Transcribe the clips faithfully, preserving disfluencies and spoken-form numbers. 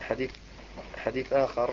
حديث حديث آخر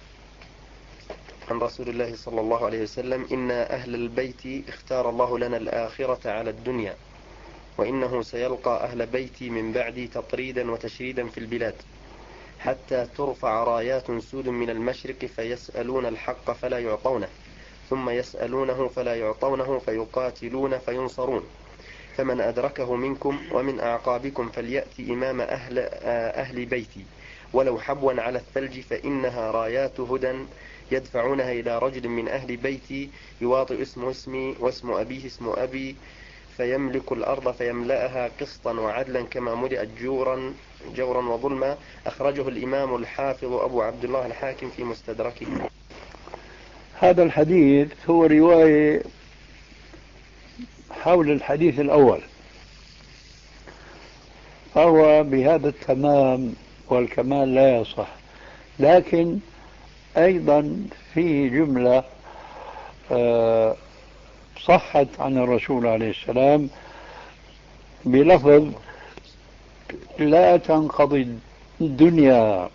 عن رسول الله صلى الله عليه وسلم: إن أهل البيت اختار الله لنا الآخرة على الدنيا، وإنه سيلقى أهل بيتي من بعدي تطريدا وتشريدا في البلاد، حتى ترفع رايات سود من المشرق فيسألون الحق فلا يعطونه، ثم يسألونه فلا يعطونه، فيقاتلون فينصرون، فمن أدركه منكم ومن أعقابكم فليأتي إمام أهل, أهل بيتي ولو حبوا على الثلج، فإنها رايات هدى يدفعونها إلى رجل من أهل بيتي يواطئ اسمه اسمي واسم أبيه اسم أبي، فيملك الأرض فيملأها قسطا وعدلا كما ملئت جورا جورا وظلما. أخرجه الإمام الحافظ أبو عبد الله الحاكم في مستدركه. هذا الحديث هو رواية حول الحديث الأول، فهو بهذا التمام والكمال لا يصح، لكن أيضا فيه جملة صحت عن الرسول عليه السلام بلفظ: لا تنقضي الدنيا.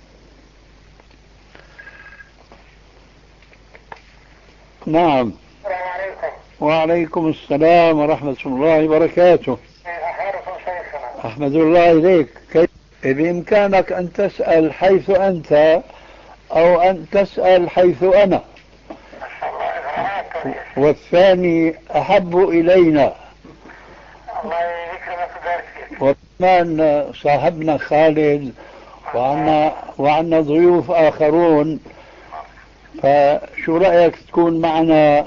نعم. السلام عليكم. وعليكم السلام ورحمة الله وبركاته. أحمد الله إليك. كيف بإمكانك أن تسأل حيث أنت أو أن تسأل حيث أنا، والثاني أحب إلينا. الله يكرمك ويبارك فيك. وكمان صاحبنا خالد وعنا وعنا ضيوف آخرون، فشو رأيك تكون معنا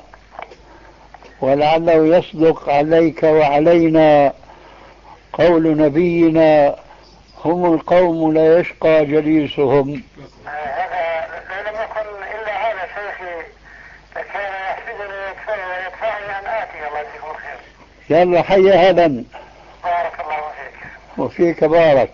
ولعله يصدق عليك وعلينا قول نبينا: هم القوم لا يشقى جليسهم. هذا لم يكن إلا هذا شيخي، فكان يحسبني ويدفعني أن آتي. الله يجزيكم خير. يلا حي هذا. بارك الله فيك. وفيك بارك.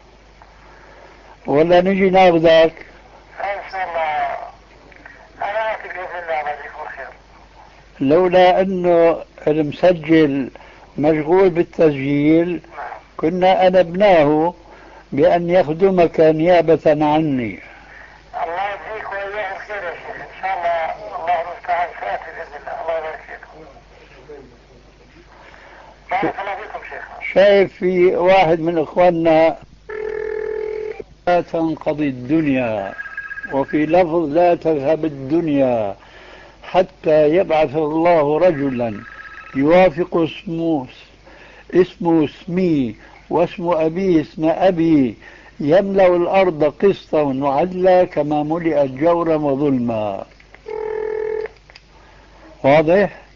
ولا نجي ناخذك؟ إن شاء الله أنا آتي بإذن الله. الله يجزيكم خير. لولا أنه المسجل مشغول بالتسجيل كنا أنبناه بأن يخدمك نيابة عني. الله يجزيك وإياه خير يا شيخ. إن شاء الله الله المستعان سآتي بإذن الله. الله يبارك فيكم. بارك الله فيكم شيخ. شايف في واحد من إخواننا: لا تنقضي الدنيا، وفي لفظ: لا تذهب الدنيا حتى يبعث الله رجلا يوافق اسمه اسمه اسمي واسم أبي اسم أبي، يملأ الأرض قسطا وعدلا كما ملئت جورا وظلما. واضح؟